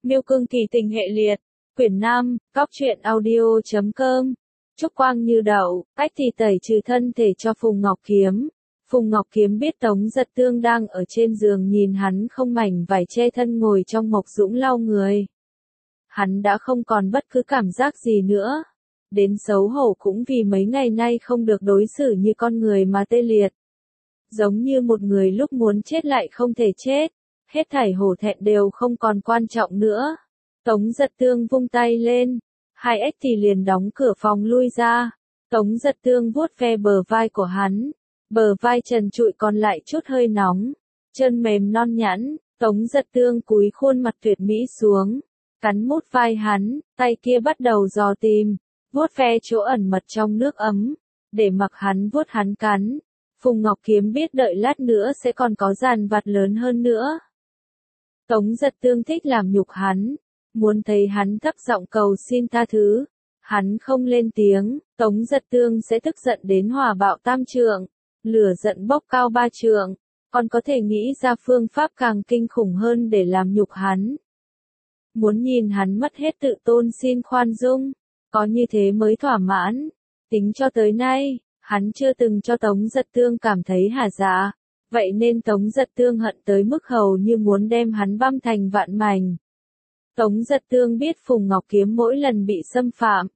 Miêu Cương Kỳ Tình Hệ Liệt, Quyển 5, Góc truyện audio.com. Trúc quang như đậu, cách thì tẩy trừ thân thể cho Phùng Ngọc Kiếm. Phùng Ngọc Kiếm biết Tống Giật Tương đang ở trên giường nhìn hắn không mảnh vải che thân ngồi trong mộc dũng lau người. Hắn đã không còn bất cứ cảm giác gì nữa. Đến xấu hổ cũng vì mấy ngày nay không được đối xử như con người mà tê liệt. Giống như một người lúc muốn chết lại không thể chết. Hết thảy hổ thẹn đều không còn quan trọng nữa. Tống Giật Tương vung tay lên. Hai ếch thì liền đóng cửa phòng lui ra. Tống Giật Tương vuốt ve bờ vai của hắn. Bờ vai trần trụi còn lại chút hơi nóng. Chân mềm non nhẵn. Tống Giật Tương cúi khuôn mặt tuyệt mỹ xuống. Cắn mút vai hắn. Tay kia bắt đầu dò tìm. Vuốt ve chỗ ẩn mật trong nước ấm. Để mặc hắn vuốt hắn cắn. Phùng Ngọc Kiếm biết đợi lát nữa sẽ còn có dàn vặt lớn hơn nữa. Tống Giật Tương thích làm nhục hắn. Muốn thấy hắn thấp giọng cầu xin tha thứ. Hắn không lên tiếng, Tống Giật Tương sẽ tức giận đến hỏa bạo tam trượng. Lửa giận bốc cao ba trượng. Còn có thể nghĩ ra phương pháp càng kinh khủng hơn để làm nhục hắn. Muốn nhìn hắn mất hết tự tôn xin khoan dung. Có như thế mới thỏa mãn. Tính cho tới nay, hắn chưa từng cho Tống Giật Tương cảm thấy hả dạ. Vậy nên Tống Giật Tương hận tới mức hầu như muốn đem hắn băm thành vạn mảnh. Tống Giật Tương biết Phùng Ngọc Kiếm mỗi lần bị xâm phạm.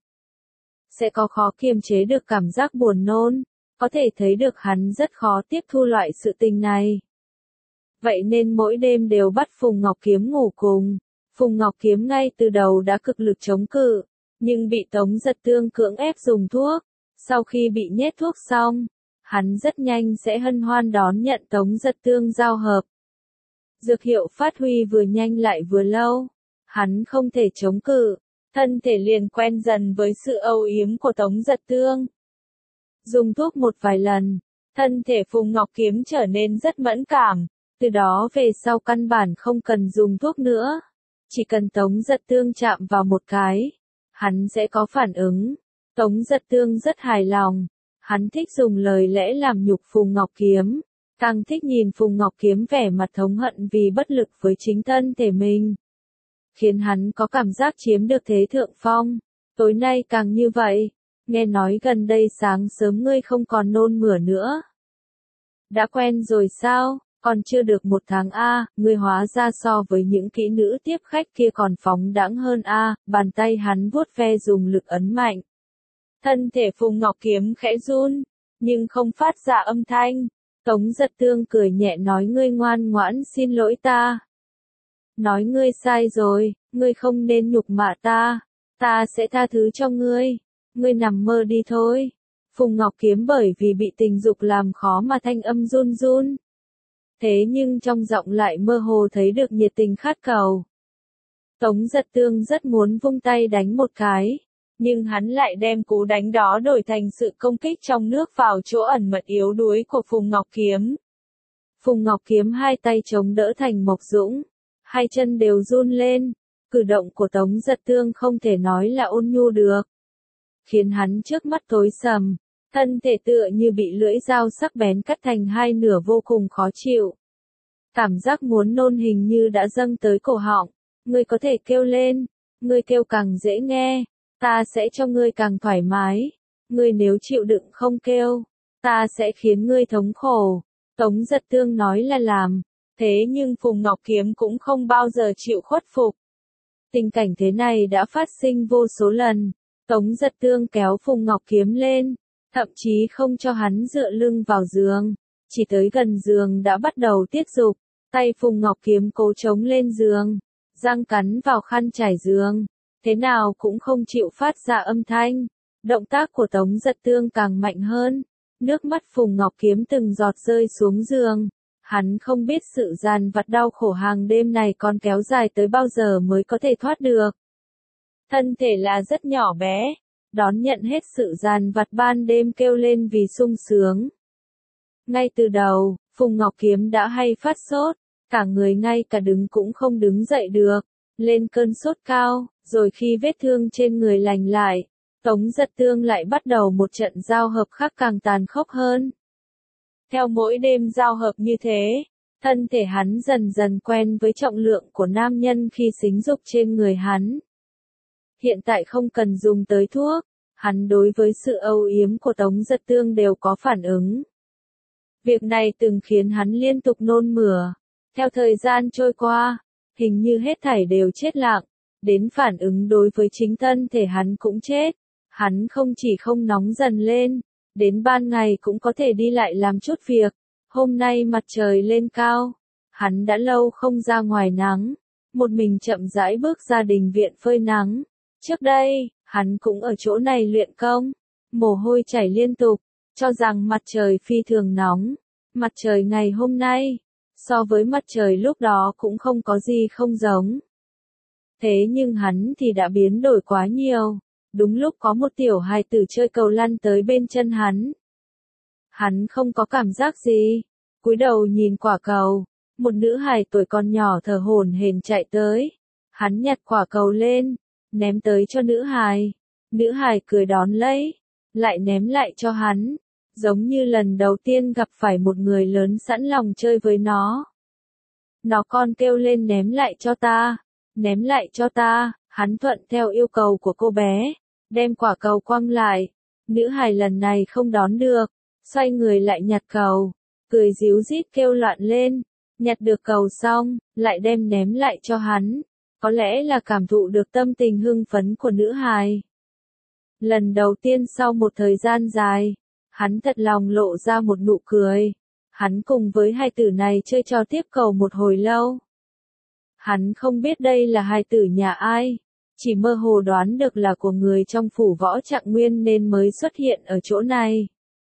Sẽ có khó kiềm chế được cảm giác buồn nôn. Có thể thấy được hắn rất khó tiếp thu loại sự tình này. Vậy nên mỗi đêm đều bắt Phùng Ngọc Kiếm ngủ cùng. Phùng Ngọc Kiếm ngay từ đầu đã cực lực chống cự. Nhưng bị Tống Giật Tương cưỡng ép dùng thuốc. Sau khi bị nhét thuốc xong, hắn rất nhanh sẽ hân hoan đón nhận Tống Giật Tương giao hợp. Dược hiệu phát huy vừa nhanh lại vừa lâu. Hắn không thể chống cự. Thân thể liền quen dần với sự âu yếm của Tống Giật Tương. Dùng thuốc một vài lần, thân thể Phùng Ngọc Kiếm trở nên rất mẫn cảm. Từ đó về sau căn bản không cần dùng thuốc nữa. Chỉ cần Tống Giật Tương chạm vào một cái, hắn sẽ có phản ứng. Tống Giật Tương rất hài lòng. Hắn thích dùng lời lẽ làm nhục Phùng Ngọc Kiếm. Càng thích nhìn Phùng Ngọc Kiếm vẻ mặt thống hận vì bất lực với chính thân thể mình. Khiến hắn có cảm giác chiếm được thế thượng phong. Tối nay càng như vậy. Nghe nói gần đây sáng sớm ngươi không còn nôn mửa nữa. Đã quen rồi sao? Còn chưa được 1 tháng a, ngươi hóa ra so với những kỹ nữ tiếp khách kia còn phóng đãng hơn a. Bàn tay hắn vuốt ve dùng lực ấn mạnh. Thân thể Phùng Ngọc Kiếm khẽ run, nhưng không phát ra âm thanh. Tống Giật Tương cười nhẹ nói ngươi ngoan ngoãn xin lỗi ta. Nói ngươi sai rồi, ngươi không nên nhục mạ ta. Ta sẽ tha thứ cho ngươi. Ngươi nằm mơ đi thôi. Phùng Ngọc Kiếm bởi vì bị tình dục làm khó mà thanh âm run run. Thế nhưng trong giọng lại mơ hồ thấy được nhiệt tình khát cầu. Tống Giật Tương rất muốn vung tay đánh một cái. Nhưng hắn lại đem cú đánh đó đổi thành sự công kích trong nước vào chỗ ẩn mật yếu đuối của Phùng Ngọc Kiếm. Phùng Ngọc Kiếm hai tay chống đỡ thành mộc dũng. Hai chân đều run lên. Cử động của Tống Giật Tương không thể nói là ôn nhu được. Khiến hắn trước mắt tối sầm. Thân thể tựa như bị lưỡi dao sắc bén cắt thành hai nửa vô cùng khó chịu. Cảm giác muốn nôn hình như đã dâng tới cổ họng. Ngươi có thể kêu lên. Ngươi kêu càng dễ nghe. Ta sẽ cho ngươi càng thoải mái. Ngươi nếu chịu đựng không kêu, ta sẽ khiến ngươi thống khổ. Tống Giật Tương nói là làm. Thế nhưng Phùng Ngọc Kiếm cũng không bao giờ chịu khuất phục. Tình cảnh thế này đã phát sinh vô số lần. Tống Giật Tương kéo Phùng Ngọc Kiếm lên. Thậm chí không cho hắn dựa lưng vào giường. Chỉ tới gần giường đã bắt đầu tiết dục. Tay Phùng Ngọc Kiếm cố chống lên giường. Răng cắn vào khăn trải giường. Thế nào cũng không chịu phát ra âm thanh. Động tác của Tống Giật Tương càng mạnh hơn. Nước mắt Phùng Ngọc Kiếm từng giọt rơi xuống giường. Hắn không biết sự dằn vặt đau khổ hàng đêm này còn kéo dài tới bao giờ mới có thể thoát được. Thân thể là rất nhỏ bé. Đón nhận hết sự dằn vặt ban đêm kêu lên vì sung sướng. Ngay từ đầu, Phùng Ngọc Kiếm đã hay phát sốt. Cả người ngay cả đứng cũng không đứng dậy được. Lên cơn sốt cao. Rồi khi vết thương trên người lành lại, Tống Giật Tương lại bắt đầu một trận giao hợp khác càng tàn khốc hơn. Theo mỗi đêm giao hợp như thế, Thân thể hắn dần dần quen với trọng lượng của nam nhân khi xính dục trên người hắn. Hiện tại không cần dùng tới thuốc, hắn đối với sự âu yếm của Tống Giật Tương đều có phản ứng. Việc này từng khiến hắn liên tục nôn mửa. Theo thời gian trôi qua, hình như hết thảy đều chết lặng, đến phản ứng đối với chính thân thể hắn cũng chết. Hắn không chỉ không nóng dần lên, đến ban ngày cũng có thể đi lại làm chút việc. Hôm nay mặt trời lên cao, hắn đã lâu không ra ngoài nắng, một mình chậm rãi bước ra đình viện phơi nắng. Trước đây, hắn cũng ở chỗ này luyện công, mồ hôi chảy liên tục, cho rằng mặt trời phi thường nóng. Mặt trời ngày hôm nay, so với mặt trời lúc đó cũng không có gì không giống. Thế nhưng hắn thì đã biến đổi quá nhiều. Đúng lúc có một tiểu hài tử chơi cầu lăn tới bên chân hắn. Hắn không có cảm giác gì, cúi đầu nhìn quả cầu, một nữ hài tuổi còn nhỏ thở hổn hển chạy tới. Hắn nhặt quả cầu lên, ném tới cho nữ hài. Nữ hài cười đón lấy, lại ném lại cho hắn, giống như lần đầu tiên gặp phải một người lớn sẵn lòng chơi với nó. Nó còn kêu lên ném lại cho ta, ném lại cho ta. Hắn thuận theo yêu cầu của cô bé, đem quả cầu quăng lại. Nữ hài lần này không đón được, xoay người lại nhặt cầu, cười ríu rít kêu loạn lên. Nhặt được cầu xong, lại đem ném lại cho hắn. Có lẽ là cảm thụ được tâm tình hưng phấn của nữ hài. Lần đầu tiên sau một thời gian dài, hắn thật lòng lộ ra một nụ cười. Hắn cùng với hai tử này chơi trò tiếp cầu một hồi lâu. Hắn không biết đây là hài tử nhà ai, chỉ mơ hồ đoán được là của người trong phủ Võ Trạng Nguyên nên mới xuất hiện ở chỗ này.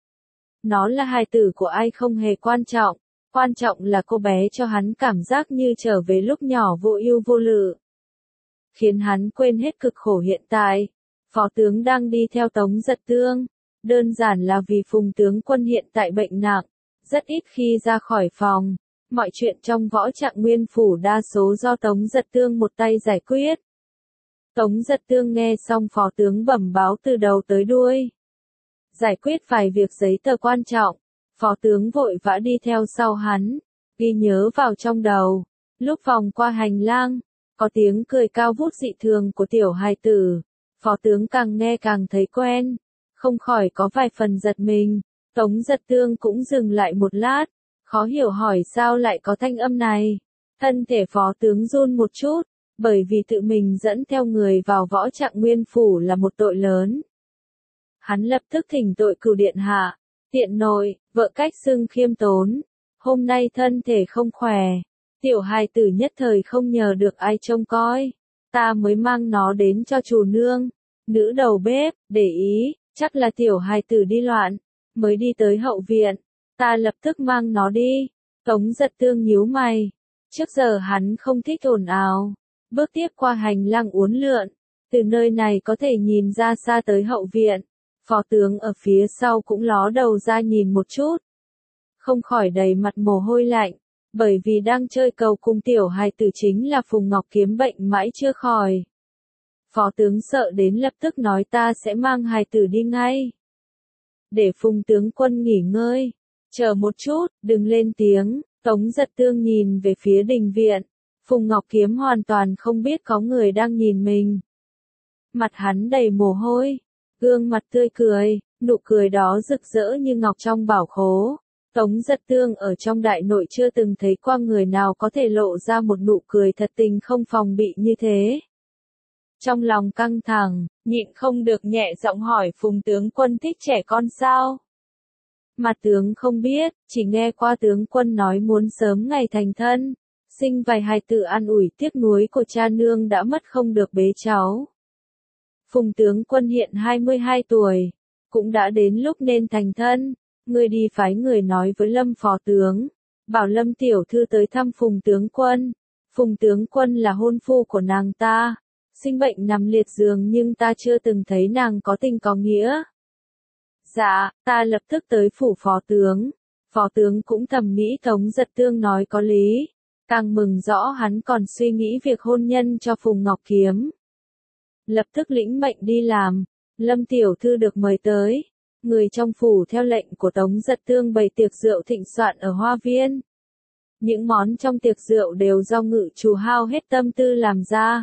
Nó là hài tử của ai không hề quan trọng là cô bé cho hắn cảm giác như trở về lúc nhỏ vô ưu vô lự. Khiến hắn quên hết cực khổ hiện tại. Phó tướng đang đi theo Tống Giật Tương, đơn giản là vì Phùng tướng quân hiện tại bệnh nặng, rất ít khi ra khỏi phòng. Mọi chuyện trong Võ Trạng Nguyên phủ đa số do Tống Giật Tương một tay giải quyết. Tống Giật Tương nghe xong phó tướng bẩm báo từ đầu tới đuôi. Giải quyết vài việc giấy tờ quan trọng, phó tướng vội vã đi theo sau hắn, ghi nhớ vào trong đầu. Lúc vòng qua hành lang, có tiếng cười cao vút dị thường của tiểu hài tử. Phó tướng càng nghe càng thấy quen, không khỏi có vài phần giật mình. Tống Giật Tương cũng dừng lại một lát, khó hiểu hỏi sao lại có thanh âm này. Thân thể phó tướng run một chút, bởi vì tự mình dẫn theo người vào Võ Trạng Nguyên phủ là một tội lớn. Hắn lập tức thỉnh tội Cửu điện hạ, tiện nội, vợ cách xưng khiêm tốn. Hôm nay thân thể không khỏe, tiểu hài tử nhất thời không nhờ được ai trông coi. Ta mới mang nó đến cho chủ nương. Nữ đầu bếp, để ý, chắc là tiểu hài tử đi loạn, mới đi tới hậu viện. Ta lập tức mang nó đi. Tống Giật Tương nhíu mày. Trước giờ hắn không thích ồn ào. Bước tiếp qua hành lang uốn lượn. Từ nơi này có thể nhìn ra xa tới hậu viện. Phó tướng ở phía sau cũng ló đầu ra nhìn một chút. Không khỏi đầy mặt mồ hôi lạnh. Bởi vì đang chơi cầu cùng tiểu hài tử chính là Phùng Ngọc Kiếm bệnh mãi chưa khỏi. Phó tướng sợ đến lập tức nói ta sẽ mang hài tử đi ngay. Để Phùng tướng quân nghỉ ngơi. Chờ một chút, đừng lên tiếng. Tống Giật Tương nhìn về phía đình viện. Phùng Ngọc Kiếm hoàn toàn không biết có người đang nhìn mình. Mặt hắn đầy mồ hôi. Gương mặt tươi cười, nụ cười đó rực rỡ như ngọc trong bảo khố. Tống Giật Tương ở trong đại nội chưa từng thấy qua người nào có thể lộ ra một nụ cười thật tình không phòng bị như thế. Trong lòng căng thẳng, nhịn không được nhẹ giọng hỏi Phùng tướng quân thích trẻ con sao? Mặt tướng không biết, chỉ nghe qua tướng quân nói muốn sớm ngày thành thân, sinh vài hài tử an ủi tiếc nuối của cha nương đã mất không được bế cháu. Phùng tướng quân hiện 22 tuổi, cũng đã đến lúc nên thành thân. Người đi phái người nói với Lâm phó tướng, bảo Lâm tiểu thư tới thăm Phùng tướng quân. Phùng tướng quân là hôn phu của nàng ta, sinh bệnh nằm liệt giường nhưng ta chưa từng thấy nàng có tình có nghĩa. Dạ, ta lập tức tới phủ phó tướng. Phó tướng cũng thầm nghĩ Tống Giật Tương nói có lý, càng mừng rõ hắn còn suy nghĩ việc hôn nhân cho Phùng Ngọc Kiếm. Lập tức lĩnh mệnh đi làm. Lâm tiểu thư được mời tới. Người trong phủ theo lệnh của Tống Giật Tương bày tiệc rượu thịnh soạn ở hoa viên. Những món trong tiệc rượu đều do ngự chủ hao hết tâm tư làm ra.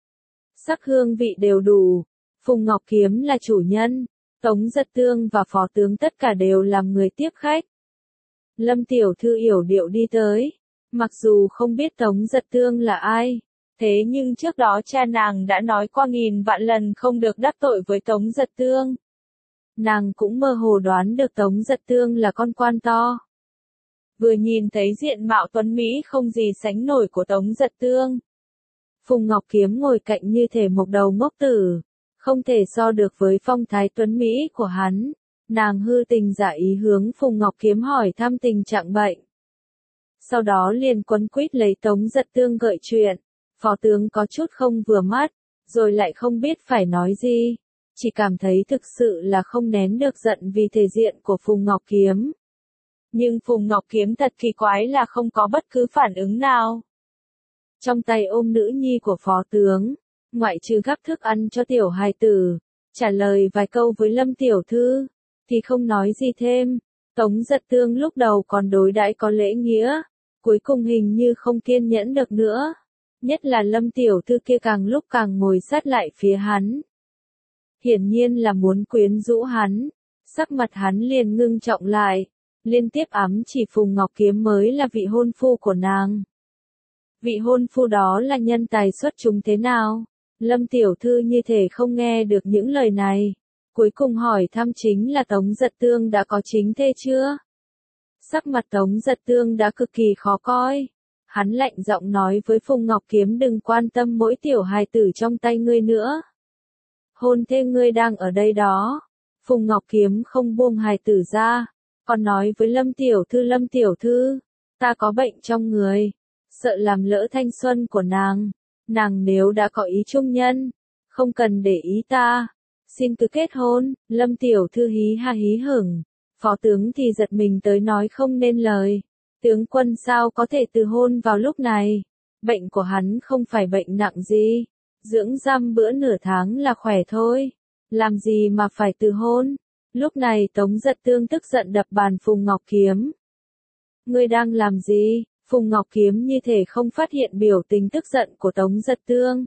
Sắc hương vị đều đủ. Phùng Ngọc Kiếm là chủ nhân, Tống Giật Tương và phó tướng tất cả đều làm người tiếp khách. Lâm tiểu thư yểu điệu đi tới. Mặc dù không biết Tống Giật Tương là ai, thế nhưng trước đó cha nàng đã nói qua nghìn vạn lần không được đắc tội với Tống Giật Tương. Nàng cũng mơ hồ đoán được Tống Giật Tương là con quan to. Vừa nhìn thấy diện mạo tuấn Mỹ không gì sánh nổi của Tống Giật Tương. Phùng Ngọc Kiếm ngồi cạnh như thể một đầu ngốc tử, không thể so được với phong thái tuấn Mỹ của hắn. Nàng hư tình giả ý hướng Phùng Ngọc Kiếm hỏi thăm tình trạng bệnh. Sau đó liền quấn quýt lấy Tống Giật Tương gợi chuyện. Phó tướng có chút không vừa mắt, rồi lại không biết phải nói gì. Chỉ cảm thấy thực sự là không nén được giận vì thể diện của Phùng Ngọc Kiếm. Nhưng Phùng Ngọc Kiếm thật kỳ quái là không có bất cứ phản ứng nào. Trong tay ôm nữ nhi của phó tướng, ngoại trừ gắp thức ăn cho tiểu hài tử, trả lời vài câu với Lâm tiểu thư, thì không nói gì thêm. Tống Giật Tương lúc đầu còn đối đãi có lễ nghĩa, cuối cùng hình như không kiên nhẫn được nữa. Nhất là Lâm tiểu thư kia càng lúc càng ngồi sát lại phía hắn. Hiển nhiên là muốn quyến rũ hắn, sắc mặt hắn liền ngưng trọng lại, liên tiếp ám chỉ Phùng Ngọc Kiếm mới là vị hôn phu của nàng. Vị hôn phu đó là nhân tài xuất chúng thế nào? Lâm tiểu thư như thể không nghe được những lời này. Cuối cùng hỏi thăm chính là Tống Giật Tương đã có chính thê chưa? Sắc mặt Tống Giật Tương đã cực kỳ khó coi. Hắn lạnh giọng nói với Phùng Ngọc Kiếm đừng quan tâm mỗi tiểu hài tử trong tay ngươi nữa. Hôn thê ngươi đang ở đây đó. Phùng Ngọc Kiếm không buông hài tử ra, còn nói với Lâm tiểu thư, ta có bệnh trong người, sợ làm lỡ thanh xuân của nàng nếu đã có ý chung nhân, không cần để ý ta, xin cứ kết hôn. Lâm tiểu thư hí ha hí hửng, phó tướng thì giật mình tới nói không nên lời. Tướng quân sao có thể từ hôn vào lúc này? Bệnh của hắn không phải bệnh nặng gì, dưỡng răm bữa nửa tháng là khỏe thôi, làm gì mà phải từ hôn? Lúc này Tống Giật Tương tức giận đập bàn Phùng Ngọc Kiếm. Ngươi đang làm gì? Phùng Ngọc Kiếm như thể không phát hiện biểu tình tức giận của Tống Giật Tương.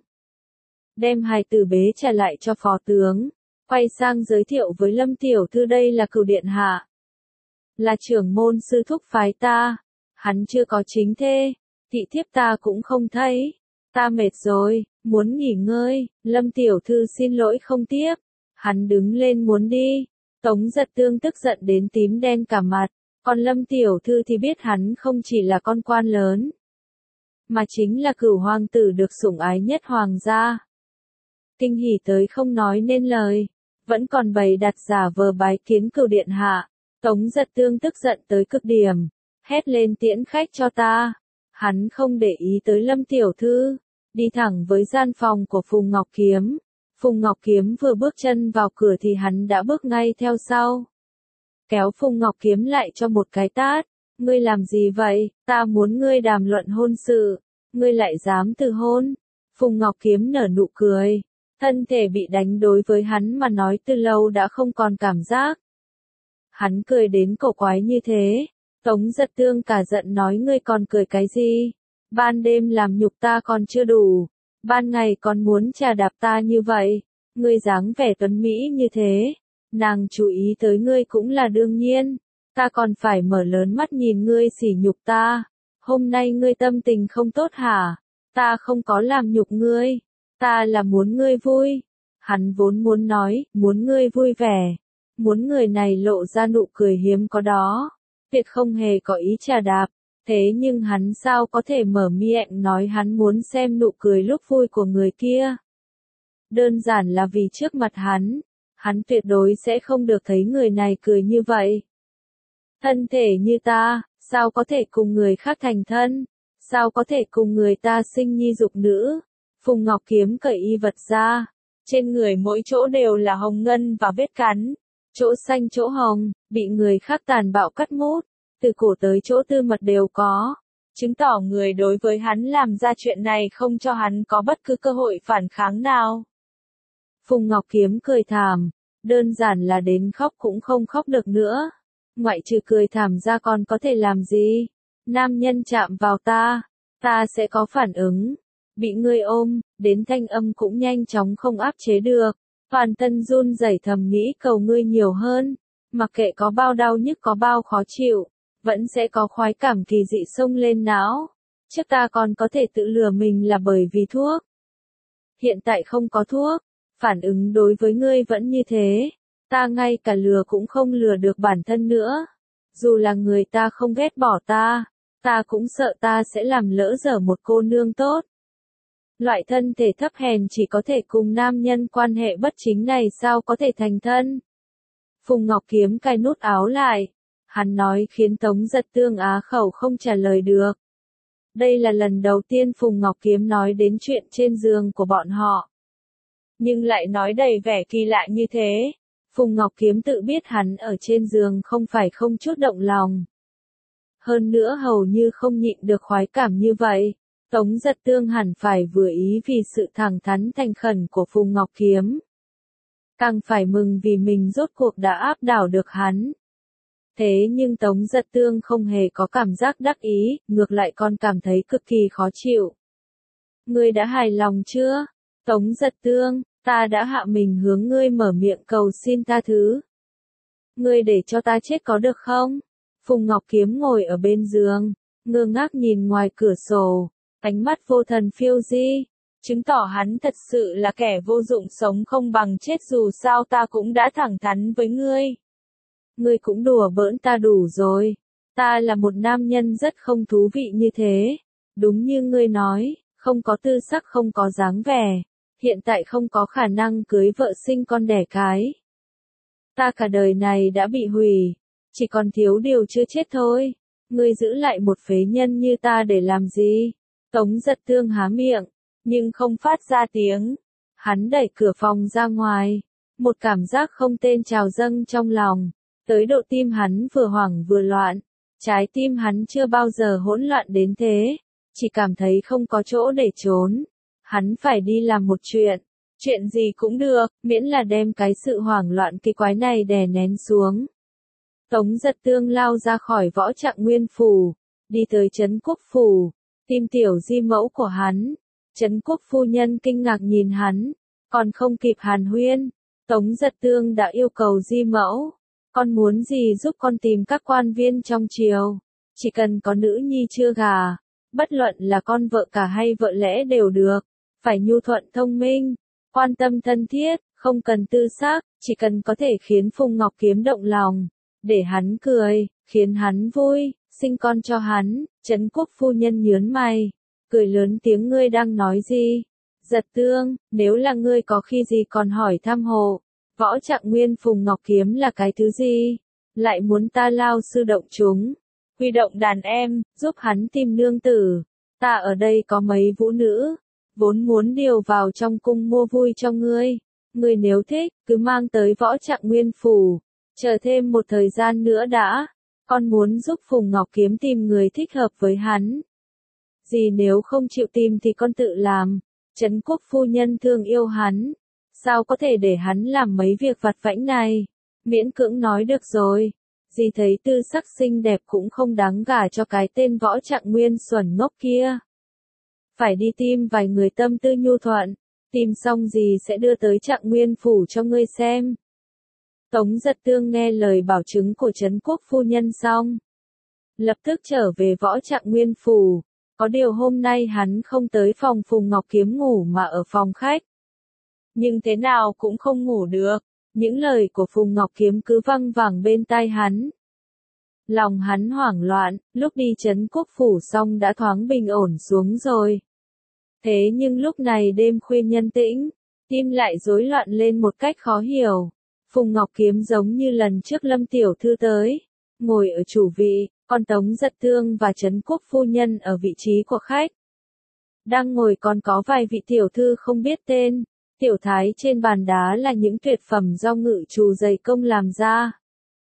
Đem hài tử bế trả lại cho phó tướng, quay sang giới thiệu với Lâm tiểu thư đây là cửu điện hạ. Là trưởng môn sư thúc phái ta, hắn chưa có chính thê, thị thiếp ta cũng không thấy. Ta mệt rồi, muốn nghỉ ngơi. Lâm tiểu thư xin lỗi không tiếp. Hắn đứng lên muốn đi. Tống Giật Tương tức giận đến tím đen cả mặt. Còn Lâm tiểu thư thì biết hắn không chỉ là con quan lớn, mà chính là cửu hoàng tử được sủng ái nhất hoàng gia. Kinh hỉ tới không nói nên lời, vẫn còn bày đặt giả vờ bái kiến cửu điện hạ. Tống Giật Tương tức giận tới cực điểm, hét lên tiễn khách cho ta. Hắn không để ý tới Lâm tiểu thư, đi thẳng với gian phòng của Phùng Ngọc Kiếm. Phùng Ngọc Kiếm vừa bước chân vào cửa thì hắn đã bước ngay theo sau. Kéo Phùng Ngọc Kiếm lại cho một cái tát. Ngươi làm gì vậy? Ta muốn ngươi đàm luận hôn sự. Ngươi lại dám từ hôn? Phùng Ngọc Kiếm nở nụ cười. Thân thể bị đánh đối với hắn mà nói từ lâu đã không còn cảm giác. Hắn cười đến cổ quái như thế. Tống Giật Tương cả giận nói ngươi còn cười cái gì? Ban đêm làm nhục ta còn chưa đủ. Ban ngày còn muốn trà đạp ta như vậy. Ngươi dáng vẻ tuấn Mỹ như thế. Nàng chú ý tới ngươi cũng là đương nhiên. Ta còn phải mở lớn mắt nhìn ngươi sỉ nhục ta. Hôm nay ngươi tâm tình không tốt hả? Ta không có làm nhục ngươi. Ta là muốn ngươi vui. Hắn vốn muốn nói, muốn ngươi vui vẻ. Muốn người này lộ ra nụ cười hiếm có đó. Tuyệt không hề có ý trà đạp. Thế nhưng hắn sao có thể mở miệng nói hắn muốn xem nụ cười lúc vui của người kia. Đơn giản là vì trước mặt hắn tuyệt đối sẽ không được thấy người này cười như vậy. Thân thể như ta, sao có thể cùng người khác thành thân? Sao có thể cùng người ta sinh nhi dục nữ? Phùng Ngọc Kiếm cởi y vật ra. Trên người mỗi chỗ đều là hồng ngân và vết cắn. Chỗ xanh chỗ hồng, bị người khác tàn bạo cắt mút. Từ cổ tới chỗ tư mật đều có. Chứng tỏ người đối với hắn làm ra chuyện này không cho hắn có bất cứ cơ hội phản kháng nào. Phùng Ngọc Kiếm cười thảm. Đơn giản là đến khóc cũng không khóc được nữa. Ngoại trừ cười thảm ra còn có thể làm gì? Nam nhân chạm vào ta sẽ có phản ứng. Bị ngươi ôm, đến thanh âm cũng nhanh chóng không áp chế được. Toàn thân run rẩy thầm nghĩ cầu ngươi nhiều hơn. Mặc kệ có bao đau nhức có bao khó chịu, vẫn sẽ có khoái cảm kỳ dị xông lên não. Trước ta còn có thể tự lừa mình là bởi vì thuốc. Hiện tại không có thuốc, phản ứng đối với ngươi vẫn như thế. Ta ngay cả lừa cũng không lừa được bản thân nữa. Dù là người ta không ghét bỏ ta cũng sợ ta sẽ làm lỡ dở một cô nương tốt. Loại thân thể thấp hèn chỉ có thể cùng nam nhân quan hệ bất chính này sao có thể thành thân. Phùng Ngọc Kiếm cài nút áo lại. Hắn nói khiến Tống Giật Tương á khẩu không trả lời được. Đây là lần đầu tiên Phùng Ngọc Kiếm nói đến chuyện trên giường của bọn họ. Nhưng lại nói đầy vẻ kỳ lạ như thế. Phùng Ngọc Kiếm tự biết hắn ở trên giường không phải không chút động lòng. Hơn nữa hầu như không nhịn được khoái cảm như vậy. Tống Giật Tương hẳn phải vừa ý vì sự thẳng thắn thành khẩn của Phùng Ngọc Kiếm. Càng phải mừng vì mình rốt cuộc đã áp đảo được hắn. Thế nhưng Tống Giật Tương không hề có cảm giác đắc ý, ngược lại còn cảm thấy cực kỳ khó chịu. Ngươi đã hài lòng chưa? Tống Giật Tương, ta đã hạ mình hướng ngươi mở miệng cầu xin tha thứ. Ngươi để cho ta chết có được không? Phùng Ngọc Kiếm ngồi ở bên giường, ngơ ngác nhìn ngoài cửa sổ, ánh mắt vô thần phiêu di, chứng tỏ hắn thật sự là kẻ vô dụng sống không bằng chết dù sao ta cũng đã thẳng thắn với ngươi. Ngươi cũng đùa bỡn ta đủ rồi, ta là một nam nhân rất không thú vị như thế, đúng như ngươi nói, không có tư sắc không có dáng vẻ, hiện tại không có khả năng cưới vợ sinh con đẻ cái. Ta cả đời này đã bị hủy, chỉ còn thiếu điều chưa chết thôi, ngươi giữ lại một phế nhân như ta để làm gì? Tống Giật Tương há miệng, nhưng không phát ra tiếng. Hắn đẩy cửa phòng ra ngoài, một cảm giác không tên trào dâng trong lòng, tới độ tim hắn vừa hoảng vừa loạn. Trái tim hắn chưa bao giờ hỗn loạn đến thế, chỉ cảm thấy không có chỗ để trốn. Hắn phải đi làm một chuyện gì cũng được, miễn là đem cái sự hoảng loạn kỳ quái này đè nén xuống. Tống Giật Tương lao ra khỏi Võ Trạng Nguyên phủ, đi tới Trấn Quốc phủ, tìm tiểu di mẫu của hắn. Trấn Quốc phu nhân kinh ngạc nhìn hắn, còn không kịp hàn huyên, Tống Giật Tương đã yêu cầu di mẫu, con muốn gì giúp con tìm các quan viên trong triều, chỉ cần có nữ nhi chưa gả, bất luận là con vợ cả hay vợ lẽ đều được, phải nhu thuận thông minh, quan tâm thân thiết, không cần tư xác, chỉ cần có thể khiến Phùng Ngọc Kiếm động lòng, để hắn cười, khiến hắn vui, sinh con cho hắn. Trấn Quốc phu nhân nhớn mày, cười lớn tiếng ngươi đang nói gì? Giật Tương, nếu là ngươi có khi gì còn hỏi thăm hộ, Võ Trạng Nguyên Phùng Ngọc Kiếm là cái thứ gì? Lại muốn ta lao sư động chúng, huy động đàn em, giúp hắn tìm nương tử. Ta ở đây có mấy vũ nữ, vốn muốn điều vào trong cung mua vui cho ngươi. Ngươi nếu thích, cứ mang tới Võ Trạng Nguyên phủ, chờ thêm một thời gian nữa đã. Con muốn giúp Phùng Ngọc Kiếm tìm người thích hợp với hắn. Gì nếu không chịu tìm thì con tự làm. Trấn Quốc phu nhân thương yêu hắn, sao có thể để hắn làm mấy việc vặt vãnh này? Miễn cưỡng nói được rồi. Dì thấy tư sắc xinh đẹp cũng không đáng gả cho cái tên Võ Trạng Nguyên xuẩn ngốc kia. Phải đi tìm vài người tâm tư nhu thuận, tìm xong dì sẽ đưa tới Trạng Nguyên phủ cho ngươi xem. Tống Giật Tương nghe lời bảo chứng của Trấn Quốc phu nhân xong, lập tức trở về Võ Trạng Nguyên phủ. Có điều hôm nay hắn không tới phòng Phùng Ngọc Kiếm ngủ mà ở phòng khách. Nhưng thế nào cũng không ngủ được, những lời của Phùng Ngọc Kiếm cứ văng vẳng bên tai hắn. Lòng hắn hoảng loạn, lúc đi Trấn Quốc phủ xong đã thoáng bình ổn xuống rồi. Thế nhưng lúc này đêm khuya nhân tĩnh, tim lại rối loạn lên một cách khó hiểu. Phùng Ngọc Kiếm giống như lần trước Lâm tiểu thư tới, ngồi ở chủ vị, còn Tống Giật Tương và Trấn Quốc phu nhân ở vị trí của khách. Đang ngồi còn có vài vị tiểu thư không biết tên, tiểu thái trên bàn đá là những tuyệt phẩm do ngự trù dày công làm ra.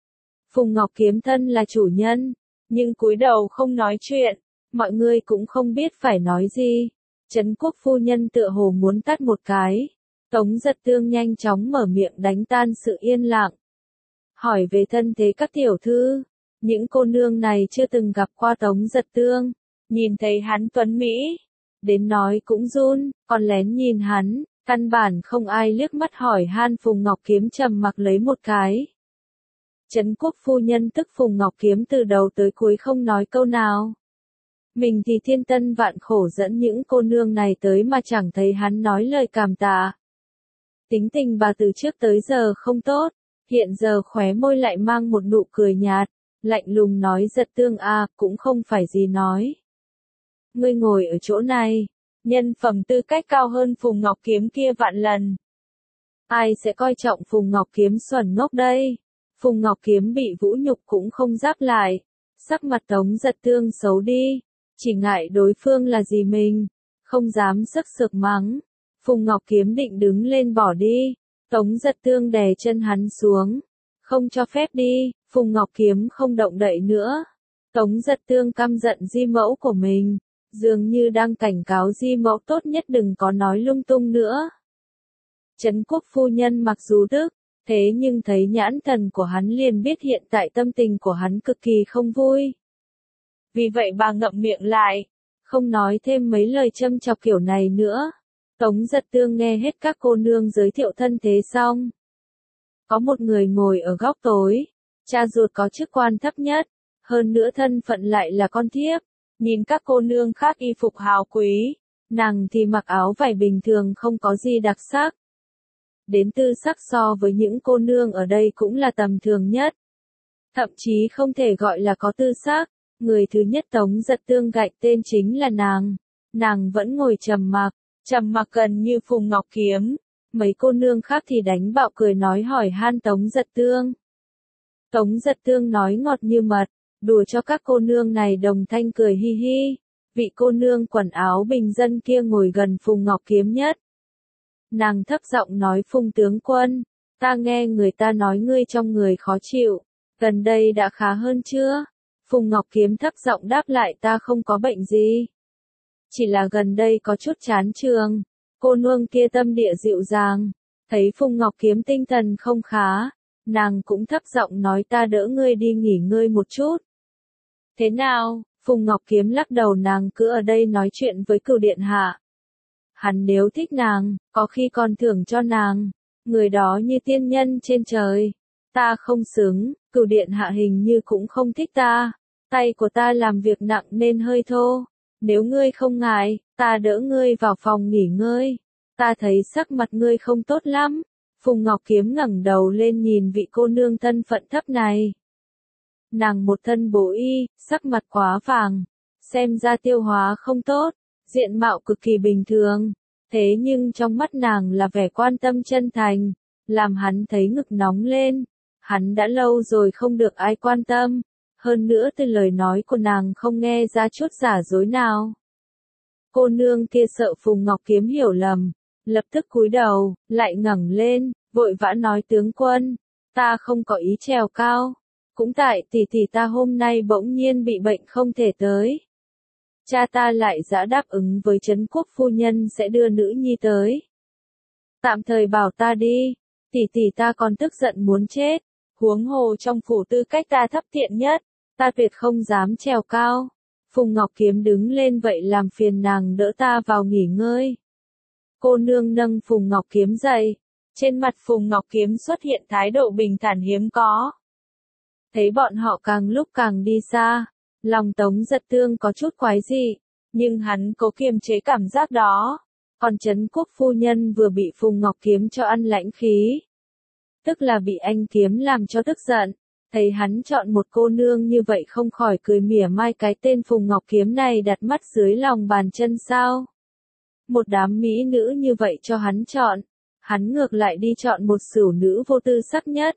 Phùng Ngọc Kiếm thân là chủ nhân, nhưng cúi đầu không nói chuyện, mọi người cũng không biết phải nói gì. Trấn Quốc phu nhân tựa hồ muốn tát một cái. Tống Giật Tương nhanh chóng mở miệng đánh tan sự yên lặng. Hỏi về thân thế các tiểu thư, Những cô nương này chưa từng gặp qua Tống Giật Tương, nhìn thấy hắn tuấn Mỹ, đến nói cũng run, còn lén nhìn hắn, căn bản không ai liếc mắt hỏi han. Phùng Ngọc Kiếm trầm mặc lấy một cái. Trấn quốc phu nhân tức Phùng Ngọc Kiếm từ đầu tới cuối không nói câu nào. Mình thì thiên tân vạn khổ dẫn những cô nương này tới mà chẳng thấy hắn nói lời cảm tạ. Tính tình bà từ trước tới giờ không tốt, hiện giờ khóe môi lại mang một nụ cười nhạt, lạnh lùng nói Giật Tương à, cũng không phải gì nói. Ngươi ngồi ở chỗ này, nhân phẩm tư cách cao hơn Phùng Ngọc Kiếm kia vạn lần. Ai sẽ coi trọng Phùng Ngọc Kiếm xuẩn ngốc đây? Phùng Ngọc Kiếm bị vũ nhục cũng không đáp lại, sắc mặt Tống Giật Tương xấu đi, chỉ ngại đối phương là gì mình, không dám sức sược mắng. Phùng Ngọc Kiếm định đứng lên bỏ đi, Tống Giật Tương đè chân hắn xuống, không cho phép đi. Phùng Ngọc Kiếm không động đậy nữa. Tống Giật Tương căm giận di mẫu của mình, dường như đang cảnh cáo di mẫu tốt nhất đừng có nói lung tung nữa. Trấn quốc phu nhân mặc dù tức, thế nhưng thấy nhãn thần của hắn liền biết hiện tại tâm tình của hắn cực kỳ không vui. Vì vậy bà ngậm miệng lại, không nói thêm mấy lời châm chọc kiểu này nữa. Tống Giật Tương nghe hết các cô nương giới thiệu thân thế xong. Có một người ngồi ở góc tối, cha ruột có chức quan thấp nhất, hơn nữa thân phận lại là con thiếp. Nhìn các cô nương khác y phục hào quý, nàng thì mặc áo vải bình thường không có gì đặc sắc. Đến tư sắc so với những cô nương ở đây cũng là tầm thường nhất. Thậm chí không thể gọi là có tư sắc. Người thứ nhất Tống Giật Tương gạch tên chính là nàng. Nàng vẫn ngồi trầm mặc gần như Phùng Ngọc Kiếm. Mấy cô nương khác thì đánh bạo cười nói hỏi han Tống Giật Tương. Tống Giật Tương nói ngọt như mật, đùa cho các cô nương này đồng thanh cười hi hi. Vị cô nương quần áo bình dân kia ngồi gần Phùng Ngọc Kiếm nhất. Nàng thấp giọng nói Phùng tướng quân, ta nghe người ta nói ngươi trong người khó chịu, gần đây đã khá hơn chưa? Phùng Ngọc Kiếm thấp giọng đáp lại ta không có bệnh gì. Chỉ là gần đây có chút chán trường. Cô nương kia tâm địa dịu dàng, thấy Phùng Ngọc Kiếm tinh thần không khá, nàng cũng thấp giọng nói ta đỡ ngươi đi nghỉ ngơi một chút. Thế nào? Phùng Ngọc Kiếm lắc đầu nàng cứ ở đây nói chuyện với Cửu điện hạ. Hắn nếu thích nàng, có khi còn thưởng cho nàng, người đó như tiên nhân trên trời. Ta không xứng, Cửu điện hạ hình như cũng không thích ta, tay của ta làm việc nặng nên hơi thô. Nếu ngươi không ngại, ta đỡ ngươi vào phòng nghỉ ngơi. Ta thấy sắc mặt ngươi không tốt lắm. Phùng Ngọc Kiếm ngẩng đầu lên nhìn vị cô nương thân phận thấp này. Nàng một thân bố y, sắc mặt quá vàng, xem ra tiêu hóa không tốt, diện mạo cực kỳ bình thường. Thế nhưng trong mắt nàng là vẻ quan tâm chân thành, làm hắn thấy ngực nóng lên. Hắn đã lâu rồi không được ai quan tâm. Hơn nữa từ lời nói của nàng không nghe ra chút giả dối nào. Cô nương kia sợ Phùng Ngọc Kiếm hiểu lầm, lập tức cúi đầu, lại ngẩng lên, vội vã nói tướng quân, ta không có ý trèo cao, cũng tại tỷ tỷ ta hôm nay bỗng nhiên bị bệnh không thể tới. Cha ta lại đã đáp ứng với Trấn quốc phu nhân sẽ đưa nữ nhi tới. Tạm thời bảo ta đi, tỷ tỷ ta còn tức giận muốn chết, huống hồ trong phủ tư cách ta thấp tiện nhất. Ta tuyệt không dám trèo cao. Phùng Ngọc Kiếm đứng lên vậy làm phiền nàng đỡ ta vào nghỉ ngơi. Cô nương nâng Phùng Ngọc Kiếm dậy. Trên mặt Phùng Ngọc Kiếm xuất hiện thái độ bình thản hiếm có. Thấy bọn họ càng lúc càng đi xa. Lòng Tống Giật Tương có chút quái dị. Nhưng hắn cố kiềm chế cảm giác đó. Còn Trấn quốc phu nhân vừa bị Phùng Ngọc Kiếm cho ăn lãnh khí. Tức là bị anh Kiếm làm cho tức giận. Thấy hắn chọn một cô nương như vậy không khỏi cười mỉa mai cái tên Phùng Ngọc Kiếm này đặt mắt dưới lòng bàn chân sao. Một đám mỹ nữ như vậy cho hắn chọn, hắn ngược lại đi chọn một sửu nữ vô tư sắc nhất.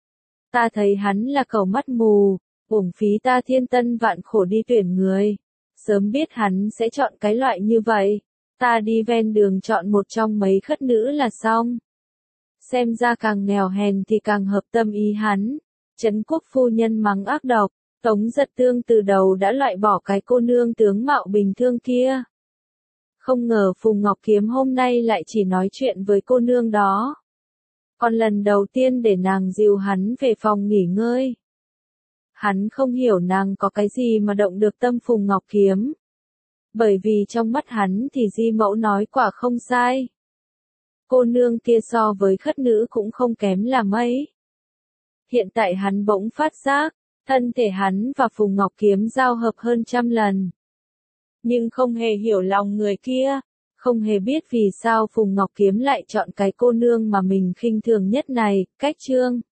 Ta thấy hắn là cẩu mắt mù, uổng phí ta thiên tân vạn khổ đi tuyển người. Sớm biết hắn sẽ chọn cái loại như vậy, ta đi ven đường chọn một trong mấy khất nữ là xong. Xem ra càng nghèo hèn thì càng hợp tâm ý hắn. Trấn quốc phu nhân mắng ác độc, Tống Giật Tương từ đầu đã loại bỏ cái cô nương tướng mạo bình thường kia. Không ngờ Phùng Ngọc Kiếm hôm nay lại chỉ nói chuyện với cô nương đó. Còn lần đầu tiên để nàng dìu hắn về phòng nghỉ ngơi. Hắn không hiểu nàng có cái gì mà động được tâm Phùng Ngọc Kiếm. Bởi vì trong mắt hắn thì Di Mẫu nói quả không sai. Cô nương kia so với khất nữ cũng không kém là mấy. Hiện tại hắn bỗng phát giác, thân thể hắn và Phùng Ngọc Kiếm giao hợp hơn 100 lần. Nhưng không hề hiểu lòng người kia, không hề biết vì sao Phùng Ngọc Kiếm lại chọn cái cô nương mà mình khinh thường nhất này, Cách Trương.